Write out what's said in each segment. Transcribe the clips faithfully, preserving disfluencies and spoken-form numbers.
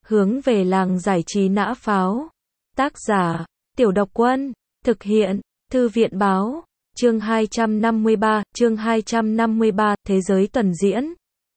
Hướng về làng giải trí nã pháo. Tác giả, Tiểu Độc Quân. Thực hiện, Thư viện báo. Chương hai trăm năm mươi ba, chương hai trăm năm mươi ba, Thế giới tuần diễn.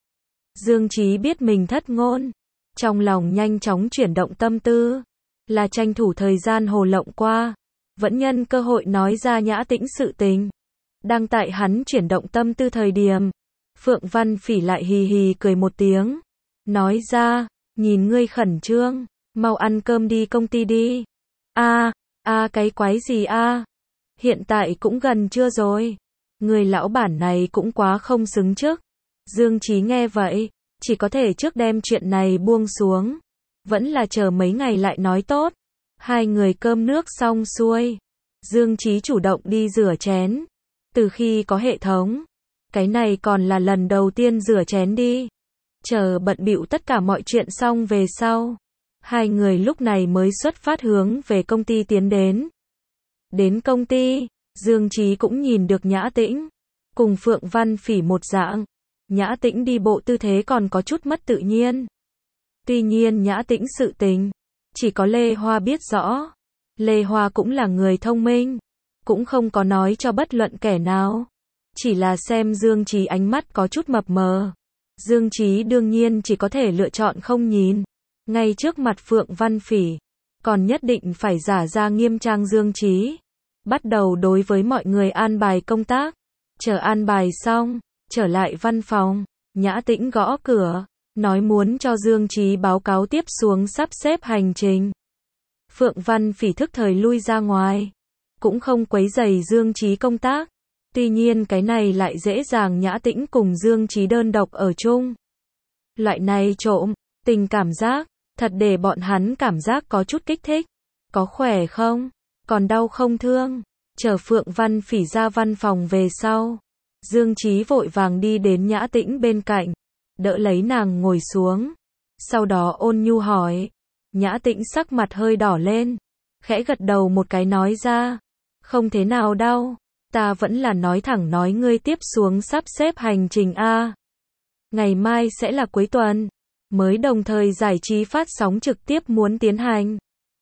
Dương Chí biết mình thất ngôn. Trong lòng nhanh chóng chuyển động tâm tư. Là tranh thủ thời gian hồ lộng qua. Vẫn nhân cơ hội nói ra Nhã Tĩnh sự tình. Đang tại hắn chuyển động tâm tư thời điểm. Phượng Văn Phỉ lại hì hì cười một tiếng. Nói ra, nhìn ngươi khẩn trương, mau ăn cơm đi công ty đi. A, a cái quái gì a? Hiện tại cũng gần trưa rồi. Người lão bản này cũng quá không xứng trước. Dương Chí nghe vậy, chỉ có thể trước đem chuyện này buông xuống. Vẫn là chờ mấy ngày lại nói tốt. Hai người cơm nước xong xuôi. Dương Chí chủ động đi rửa chén. Từ khi có hệ thống, cái này còn là lần đầu tiên rửa chén đi. Chờ bận bịu tất cả mọi chuyện xong về sau. Hai người lúc này mới xuất phát hướng về công ty tiến đến. Đến công ty, Dương Chí cũng nhìn được Nhã Tĩnh. Cùng Phượng Văn Phỉ một dạng. Nhã Tĩnh đi bộ tư thế còn có chút mất tự nhiên. Tuy nhiên Nhã Tĩnh sự tình, chỉ có Lê Hoa biết rõ. Lê Hoa cũng là người thông minh. Cũng không có nói cho bất luận kẻ nào. Chỉ là xem Dương Chí ánh mắt có chút mập mờ. Dương Chí đương nhiên chỉ có thể lựa chọn không nhìn. Ngay trước mặt Phượng Văn Phỉ. Còn nhất định phải giả ra nghiêm trang Dương Chí. Bắt đầu đối với mọi người an bài công tác. Chờ an bài xong, trở lại văn phòng. Nhã Tĩnh gõ cửa. Nói muốn cho Dương Chí báo cáo tiếp xuống sắp xếp hành trình. Phượng Văn Phỉ thức thời lui ra ngoài. Cũng không quấy rầy Dương Chí công tác. Tuy nhiên cái này lại dễ dàng Nhã Tĩnh cùng Dương Chí đơn độc ở chung. Loại này trộm, tình cảm giác, thật để bọn hắn cảm giác có chút kích thích. Có khỏe không? Còn đau không thương? Chờ Phượng Văn Phỉ ra văn phòng về sau. Dương Chí vội vàng đi đến Nhã Tĩnh bên cạnh. Đỡ lấy nàng ngồi xuống. Sau đó ôn nhu hỏi. Nhã Tĩnh sắc mặt hơi đỏ lên. Khẽ gật đầu một cái nói ra. Không thế nào đâu. Ta vẫn là nói thẳng nói ngươi tiếp xuống sắp xếp hành trình A. Ngày mai sẽ là cuối tuần. Mới đồng thời giải trí phát sóng trực tiếp muốn tiến hành.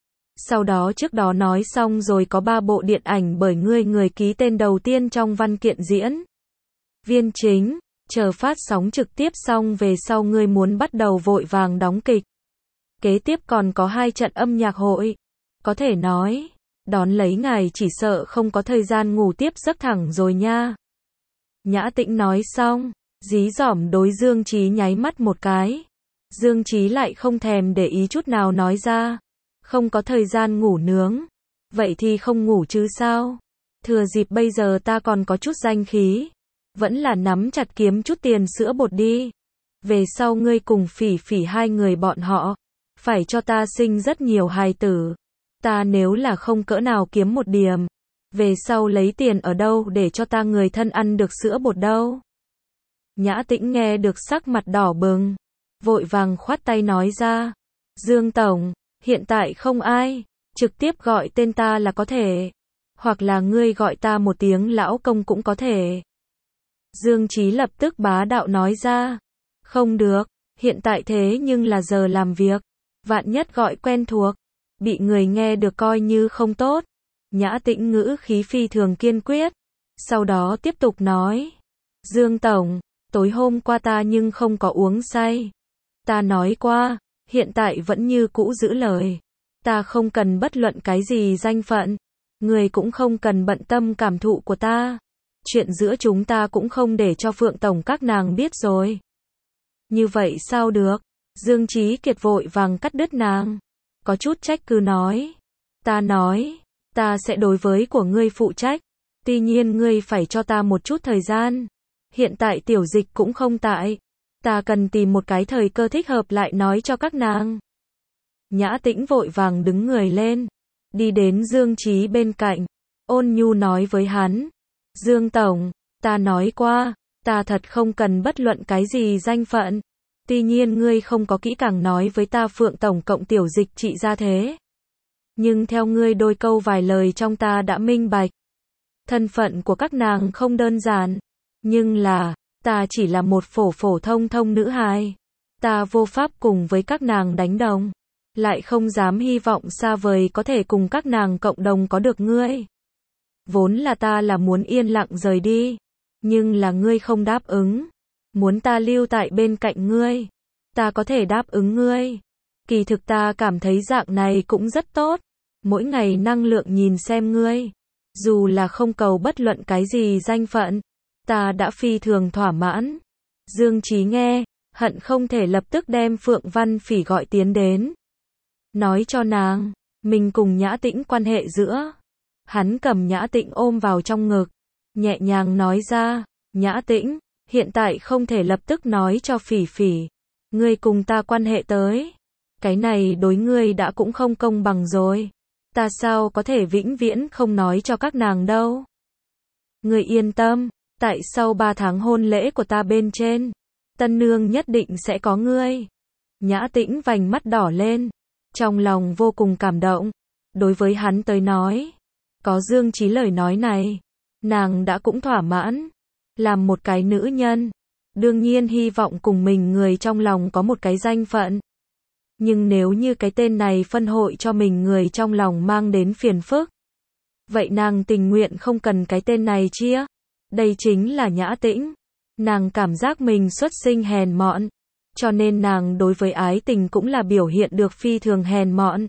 Sau đó trước đó nói xong rồi có ba bộ điện ảnh bởi ngươi người ký tên đầu tiên trong văn kiện diễn viên chính. Chờ phát sóng trực tiếp xong về sau ngươi muốn bắt đầu vội vàng đóng kịch. Kế tiếp còn có hai trận âm nhạc hội. Có thể nói, đón lấy ngài chỉ sợ không có thời gian ngủ tiếp giấc thẳng rồi nha. Nhã Tĩnh nói xong, dí dỏm đối Dương Chí nháy mắt một cái. Dương Chí lại không thèm để ý chút nào nói ra. Không có thời gian ngủ nướng. Vậy thì không ngủ chứ sao? Thừa dịp bây giờ ta còn có chút danh khí. Vẫn là nắm chặt kiếm chút tiền sữa bột đi. Về sau ngươi cùng Phỉ Phỉ hai người bọn họ. Phải cho ta sinh rất nhiều hài tử. Ta nếu là không cỡ nào kiếm một điểm. Về sau lấy tiền ở đâu để cho ta người thân ăn được sữa bột đâu. Nhã Tĩnh nghe được sắc mặt đỏ bừng. Vội vàng khoát tay nói ra. Dương Tổng, hiện tại không ai. Trực tiếp gọi tên ta là có thể. Hoặc là ngươi gọi ta một tiếng lão công cũng có thể. Dương Chí lập tức bá đạo nói ra. Không được, hiện tại thế nhưng là giờ làm việc. Vạn nhất gọi quen thuộc. Bị người nghe được coi như không tốt. Nhã Tĩnh ngữ khí phi thường kiên quyết. Sau đó tiếp tục nói. Dương Tổng, tối hôm qua ta nhưng không có uống say. Ta nói qua, hiện tại vẫn như cũ giữ lời. Ta không cần bất luận cái gì danh phận. Người cũng không cần bận tâm cảm thụ của ta. Chuyện giữa chúng ta cũng không để cho Phượng Tổng các nàng biết rồi. Như vậy sao được? Dương Chí Kiệt vội vàng cắt đứt nàng. Có chút trách cứ nói. Ta nói, ta sẽ đối với của ngươi phụ trách. Tuy nhiên ngươi phải cho ta một chút thời gian. Hiện tại tiểu dịch cũng không tại. Ta cần tìm một cái thời cơ thích hợp lại nói cho các nàng. Nhã Tĩnh vội vàng đứng người lên. Đi đến Dương Chí bên cạnh. Ôn nhu nói với hắn. Dương Tổng, ta nói qua. Ta thật không cần bất luận cái gì danh phận. Tuy nhiên ngươi không có kỹ càng nói với ta Phượng Tổng cộng tiểu dịch trị ra thế. Nhưng theo ngươi đôi câu vài lời trong ta đã minh bạch. Thân phận của các nàng không đơn giản. Nhưng là, ta chỉ là một phổ phổ thông thông nữ hài. Ta vô pháp cùng với các nàng đánh đồng. lại không dám hy vọng xa vời có thể cùng các nàng cộng đồng có được ngươi. Vốn là ta là muốn yên lặng rời đi, nhưng là ngươi không đáp ứng, muốn ta lưu tại bên cạnh ngươi, ta có thể đáp ứng ngươi. Kỳ thực ta cảm thấy dạng này cũng rất tốt, mỗi ngày năng lượng nhìn xem ngươi, dù là không cầu bất luận cái gì danh phận, ta đã phi thường thỏa mãn. Dương Chí nghe, hận không thể lập tức đem Phượng Văn Phỉ gọi tiến đến, nói cho nàng, mình cùng Nhã Tĩnh quan hệ giữa. Hắn cầm Nhã Tĩnh ôm vào trong ngực, nhẹ nhàng nói ra, Nhã Tĩnh, hiện tại không thể lập tức nói cho Phỉ Phỉ, ngươi cùng ta quan hệ tới. Cái này đối ngươi đã cũng không công bằng rồi. Ta sao có thể vĩnh viễn không nói cho các nàng đâu. Ngươi yên tâm, tại sau ba tháng hôn lễ của ta bên trên, tân nương nhất định sẽ có ngươi. Nhã Tĩnh vành mắt đỏ lên, trong lòng vô cùng cảm động. Đối với hắn tới nói, có Dương Chí lời nói này, nàng đã cũng thỏa mãn. Làm một cái nữ nhân, đương nhiên hy vọng cùng mình người trong lòng có một cái danh phận. Nhưng nếu như cái tên này phân hội cho mình người trong lòng mang đến phiền phức, vậy nàng tình nguyện không cần cái tên này chia. Đây chính là Nhã Tĩnh. Nàng cảm giác mình xuất sinh hèn mọn, cho nên nàng đối với ái tình cũng là biểu hiện được phi thường hèn mọn.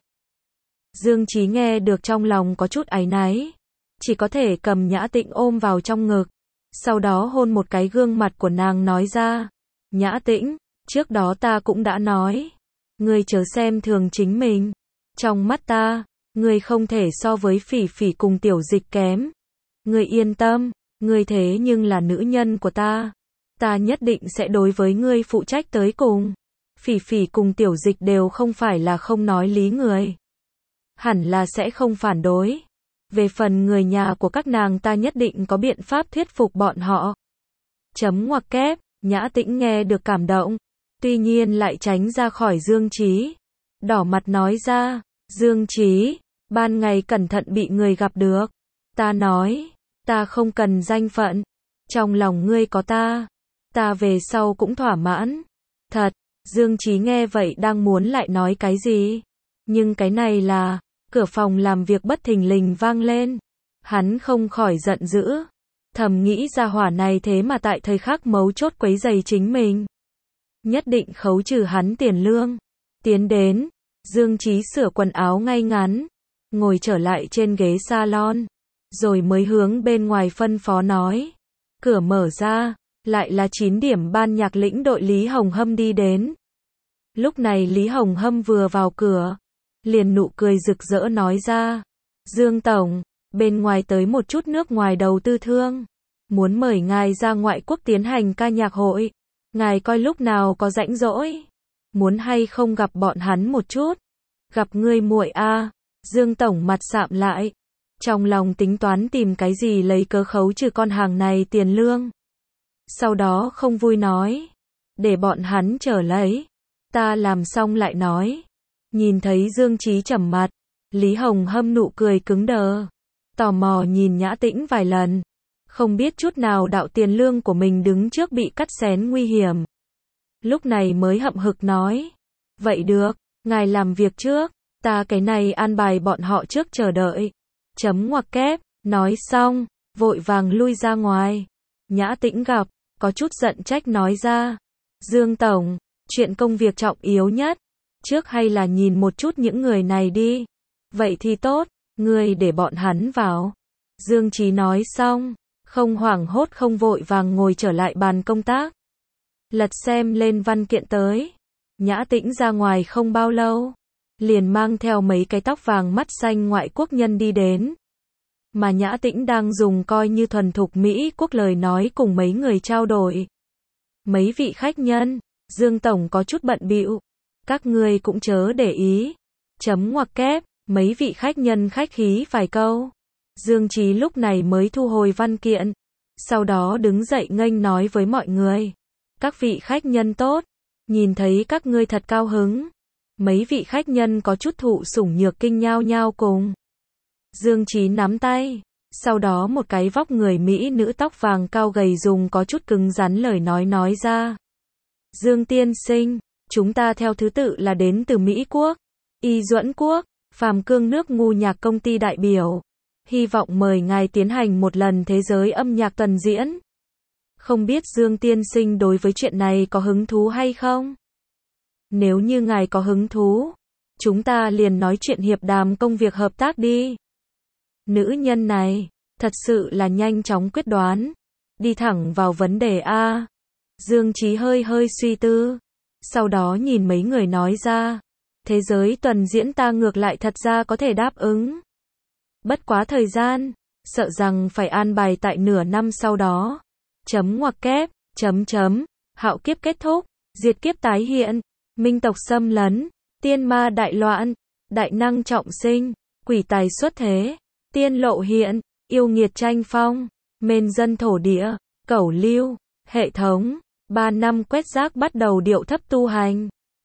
Dương Chí nghe được trong lòng có chút áy náy, chỉ có thể cầm Nhã Tĩnh ôm vào trong ngực, sau đó hôn một cái gương mặt của nàng nói ra, Nhã Tĩnh, trước đó ta cũng đã nói, ngươi chớ xem thường chính mình, trong mắt ta, ngươi không thể so với Phỉ Phỉ cùng Tiểu Dịch kém. Ngươi yên tâm, ngươi thế nhưng là nữ nhân của ta, ta nhất định sẽ đối với ngươi phụ trách tới cùng. Phỉ Phỉ cùng Tiểu Dịch đều không phải là không nói lý người, hẳn là sẽ không phản đối. Về phần người nhà của các nàng ta nhất định có biện pháp thuyết phục bọn họ. Chấm ngoặc kép, Nhã Tĩnh nghe được cảm động, tuy nhiên lại tránh ra khỏi Dương Chí, đỏ mặt nói ra, Dương Chí, ban ngày cẩn thận bị người gặp được. Ta nói, ta không cần danh phận, trong lòng ngươi có ta, ta về sau cũng thỏa mãn. Thật, Dương Chí nghe vậy đang muốn lại nói cái gì, nhưng cái này là, cửa phòng làm việc bất thình lình vang lên, hắn không khỏi giận dữ, thầm nghĩ ra hỏa này thế mà tại thời khắc mấu chốt quấy rầy chính mình, nhất định khấu trừ hắn tiền lương. Tiến đến, Dương Chí sửa quần áo ngay ngắn, ngồi trở lại trên ghế salon, rồi mới hướng bên ngoài phân phó nói. Cửa mở ra, lại là chín điểm ban nhạc lĩnh đội Lý Hồng Hâm đi đến. Lúc này Lý Hồng Hâm vừa vào cửa, liền nụ cười rực rỡ nói ra, Dương Tổng, bên ngoài tới một chút nước ngoài đầu tư thương, muốn mời ngài ra ngoại quốc tiến hành ca nhạc hội, ngài coi lúc nào có rảnh rỗi, muốn hay không gặp bọn hắn một chút. Gặp ngươi muội a. Dương Tổng mặt sạm lại, trong lòng tính toán tìm cái gì lấy cớ khấu trừ con hàng này tiền lương. Sau đó không vui nói, để bọn hắn trở lấy, ta làm xong lại nói. Nhìn thấy Dương Chí trầm mặt, Lý Hồng Hâm nụ cười cứng đờ, tò mò nhìn Nhã Tĩnh vài lần, không biết chút nào đạo tiền lương của mình đứng trước bị cắt xén nguy hiểm. Lúc này mới hậm hực nói, vậy được, ngài làm việc trước, ta cái này an bài bọn họ trước chờ đợi. Chấm ngoặc kép, nói xong, vội vàng lui ra ngoài. Nhã Tĩnh gặp, có chút giận trách nói ra, Dương Tổng, chuyện công việc trọng yếu nhất, trước hay là nhìn một chút những người này đi. Vậy thì tốt, ngươi để bọn hắn vào. Dương Chí nói xong, không hoảng hốt không vội vàng ngồi trở lại bàn công tác, lật xem lên văn kiện tới. Nhã Tĩnh ra ngoài không bao lâu, liền mang theo mấy cái tóc vàng mắt xanh ngoại quốc nhân đi đến. Mà Nhã Tĩnh đang dùng coi như thuần thục Mỹ quốc lời nói cùng mấy người trao đổi. Mấy vị khách nhân, Dương Tổng có chút bận bịu, các ngươi cũng chớ để ý. Chấm ngoặc kép, mấy vị khách nhân khách khí vài câu. Dương Chí lúc này mới thu hồi văn kiện, sau đó đứng dậy nghênh nói với mọi người, các vị khách nhân tốt, nhìn thấy các ngươi thật cao hứng. Mấy vị khách nhân có chút thụ sủng nhược kinh nhao nhao cùng Dương Chí nắm tay, sau đó một cái vóc người Mỹ nữ tóc vàng cao gầy dùng có chút cứng rắn lời nói nói ra. Dương tiên sinh, chúng ta theo thứ tự là đến từ Mỹ Quốc, Y Duẫn Quốc, Phàm Cương nước ngu nhạc công ty đại biểu. Hy vọng mời ngài tiến hành một lần thế giới âm nhạc tuần diễn. Không biết Dương tiên sinh đối với chuyện này có hứng thú hay không? Nếu như ngài có hứng thú, chúng ta liền nói chuyện hiệp đàm công việc hợp tác đi. Nữ nhân này, thật sự là nhanh chóng quyết đoán. Đi thẳng vào vấn đề A. Dương Chí hơi hơi suy tư. Sau đó nhìn mấy người nói ra. Thế giới tuần diễn ta ngược lại thật ra có thể đáp ứng. Bất quá thời gian, sợ rằng phải an bài tại nửa năm sau đó. Chấm ngoặc kép, chấm chấm, hạo kiếp kết thúc, diệt kiếp tái hiện, minh tộc xâm lấn, tiên ma đại loạn, đại năng trọng sinh, quỷ tài xuất thế, tiên lộ hiện, yêu nghiệt tranh phong, mên dân thổ địa, cẩu lưu, hệ thống, ba năm quét rác bắt đầu điệu thấp tu hành.